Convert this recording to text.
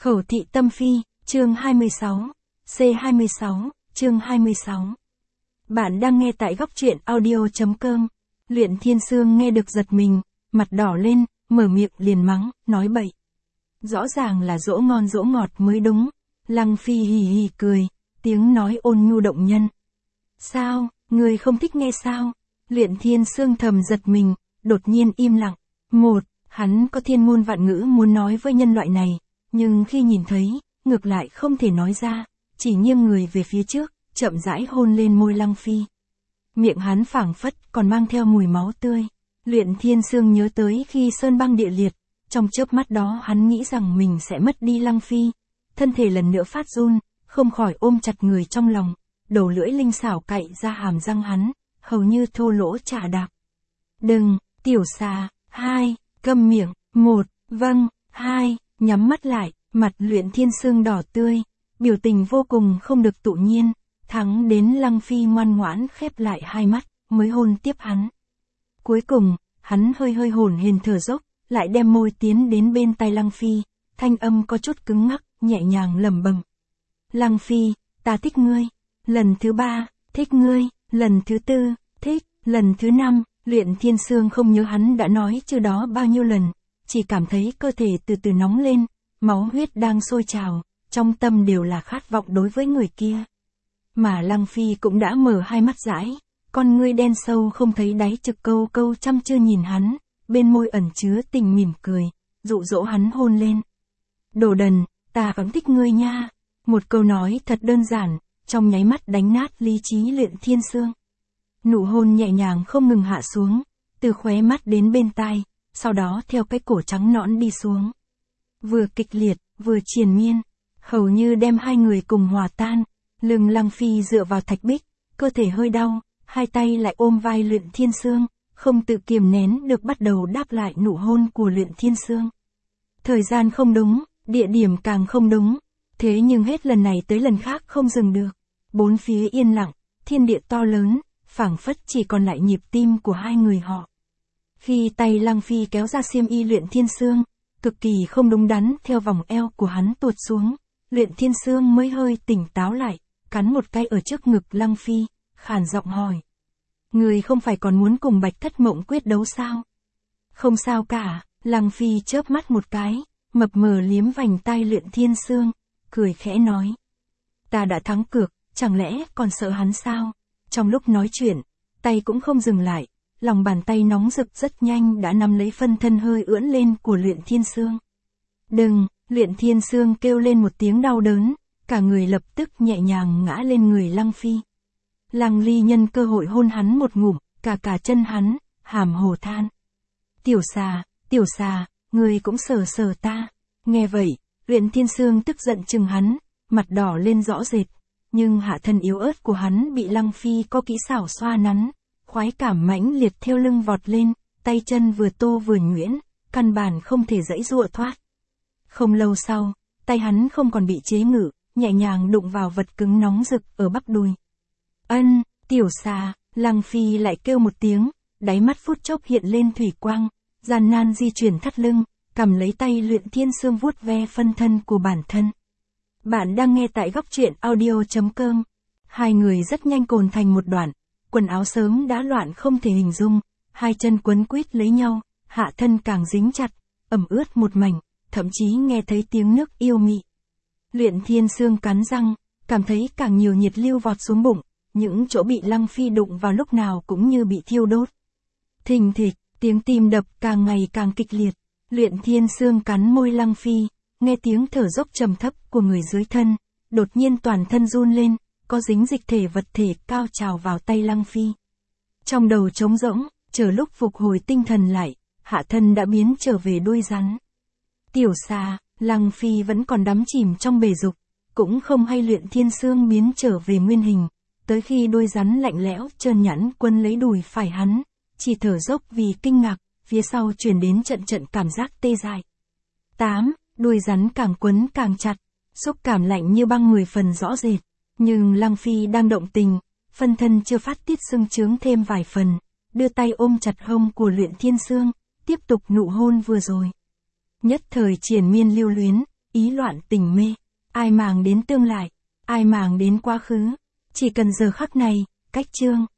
Khẩu thị tâm phi, chương 26. C26, chương 26. Bạn đang nghe tại góc truyện audio.com. Luyện Thiên Sương nghe được giật mình, mặt đỏ lên, mở miệng liền mắng, nói bậy. Rõ ràng là dỗ ngon dỗ ngọt mới đúng. Lăng Phi hì hì cười, tiếng nói ôn nhu động nhân. Sao, người không thích nghe sao? Luyện Thiên Sương thầm giật mình, đột nhiên im lặng. Hắn có thiên ngôn vạn ngữ muốn nói với nhân loại này, nhưng khi nhìn thấy, ngược lại không thể nói ra, chỉ nghiêng người về phía trước, chậm rãi hôn lên môi Lăng Phi. Miệng hắn phảng phất còn mang theo mùi máu tươi. Luyện Thiên Sương nhớ tới khi sơn băng địa liệt, trong chớp mắt đó hắn nghĩ rằng mình sẽ mất đi Lăng Phi. Thân thể lần nữa phát run, không khỏi ôm chặt người trong lòng, đầu lưỡi linh xảo cạy ra hàm răng hắn, hầu như thô lỗ chà đạp. Đừng, tiểu xà, 2, câm miệng, 1, vâng, 2, nhắm mắt lại, mặt Luyện Thiên Sương đỏ tươi, biểu tình vô cùng không được tự nhiên, thắng đến Lăng Phi ngoan ngoãn khép lại hai mắt, mới hôn tiếp hắn. Cuối cùng, hắn hơi hổn hển thở dốc, lại đem môi tiến đến bên tai Lăng Phi, thanh âm có chút cứng ngắc, nhẹ nhàng lẩm bẩm. Lăng Phi, ta thích ngươi. Lần thứ 3, thích ngươi. Lần thứ 4, thích. Lần thứ 5, Luyện Thiên Sương không nhớ hắn đã nói chưa đó bao nhiêu lần, chỉ cảm thấy cơ thể từ từ nóng lên, máu huyết đang sôi trào, trong tâm đều là khát vọng đối với người kia. Mà Lăng Phi cũng đã mở hai mắt dãi, con ngươi đen sâu không thấy đáy trực câu câu chăm chưa nhìn hắn, bên môi ẩn chứa tình mỉm cười, dụ dỗ hắn hôn lên. Đồ đần, ta vẫn thích ngươi nha. Một câu nói thật đơn giản, trong nháy mắt đánh nát lý trí Luyện Thiên Sương. Nụ hôn nhẹ nhàng không ngừng hạ xuống, từ khóe mắt đến bên tai, sau đó theo cái cổ trắng nõn đi xuống. Vừa kịch liệt, vừa triền miên, hầu như đem hai người cùng hòa tan. Lưng Lăng Phi dựa vào thạch bích, cơ thể hơi đau, hai tay lại ôm vai Luyện Thiên Sương, không tự kiềm nén được bắt đầu đáp lại nụ hôn của Luyện Thiên Sương. Thời gian không đúng, địa điểm càng không đúng, thế nhưng hết lần này tới lần khác không dừng được. Bốn phía yên lặng, thiên địa to lớn, phảng phất chỉ còn lại nhịp tim của hai người họ. Khi tay Lăng Phi kéo ra xiêm y Luyện Thiên Sương, cực kỳ không đúng đắn theo vòng eo của hắn tuột xuống, Luyện Thiên Sương mới hơi tỉnh táo lại, cắn một cái ở trước ngực Lăng Phi, khàn giọng hỏi. Người không phải còn muốn cùng Bạch Thất Mộng quyết đấu sao? Không sao cả, Lăng Phi chớp mắt một cái, mập mờ liếm vành tai Luyện Thiên Sương, cười khẽ nói. Ta đã thắng cược, chẳng lẽ còn sợ hắn sao? Trong lúc nói chuyện, tay cũng không dừng lại, lòng bàn tay nóng rực rất nhanh đã nắm lấy phân thân hơi ưỡn lên của Luyện Thiên Sương. Đừng, Luyện Thiên Sương kêu lên một tiếng đau đớn, cả người lập tức nhẹ nhàng ngã lên người Lăng Phi. Lăng Ly nhân cơ hội hôn hắn một ngụm, cả chân hắn, hàm hồ than. Tiểu xà, người cũng sờ ta. Nghe vậy, Luyện Thiên Sương tức giận chừng hắn, mặt đỏ lên rõ rệt. Nhưng hạ thân yếu ớt của hắn bị Lăng Phi có kỹ xảo xoa nắn, khoái cảm mãnh liệt theo lưng vọt lên, tay chân vừa tô vừa nhuyễn, căn bản không thể giãy giụa thoát. Không lâu sau, tay hắn không còn bị chế ngự, nhẹ nhàng đụng vào vật cứng nóng rực ở bắp đùi. Ân, tiểu xà, Lăng Phi lại kêu một tiếng, đáy mắt phút chốc hiện lên thủy quang, gian nan di chuyển thắt lưng, cầm lấy tay Luyện Thiên Sương vuốt ve phân thân của bản thân. Bạn đang nghe tại góc truyện audio.com. Hai người rất nhanh cồn thành một đoạn, quần áo sớm đã loạn không thể hình dung, hai chân quấn quýt lấy nhau, hạ thân càng dính chặt, ẩm ướt một mảnh, thậm chí nghe thấy tiếng nước yêu mị. Luyện Thiên Sương cắn răng, cảm thấy càng nhiều nhiệt lưu vọt xuống bụng, những chỗ bị Lăng Phi đụng vào lúc nào cũng như bị thiêu đốt. Thình thịch, tiếng tim đập càng ngày càng kịch liệt, Luyện Thiên Sương cắn môi Lăng Phi, nghe tiếng thở dốc trầm thấp của người dưới thân, đột nhiên toàn thân run lên, có dính dịch thể vật thể cao trào vào tay Lăng Phi. Trong đầu trống rỗng, chờ lúc phục hồi tinh thần lại, hạ thân đã biến trở về đuôi rắn. Tiểu xà, Lăng Phi vẫn còn đắm chìm trong bể dục, cũng không hay Luyện Thiên Sương biến trở về nguyên hình, tới khi đuôi rắn lạnh lẽo trơn nhẵn quấn lấy đùi phải hắn, chỉ thở dốc vì kinh ngạc, phía sau truyền đến trận cảm giác tê dại. 8. Đuôi rắn càng quấn càng chặt, xúc cảm lạnh như băng 10 phần rõ rệt, nhưng Lăng Phi đang động tình, phân thân chưa phát tiết sưng trướng thêm vài phần, đưa tay ôm chặt hông của Luyện Thiên Sương, tiếp tục nụ hôn vừa rồi. Nhất thời triền miên lưu luyến, ý loạn tình mê. Ai màng đến tương lai, ai màng đến quá khứ. Chỉ cần giờ khắc này, cách chương.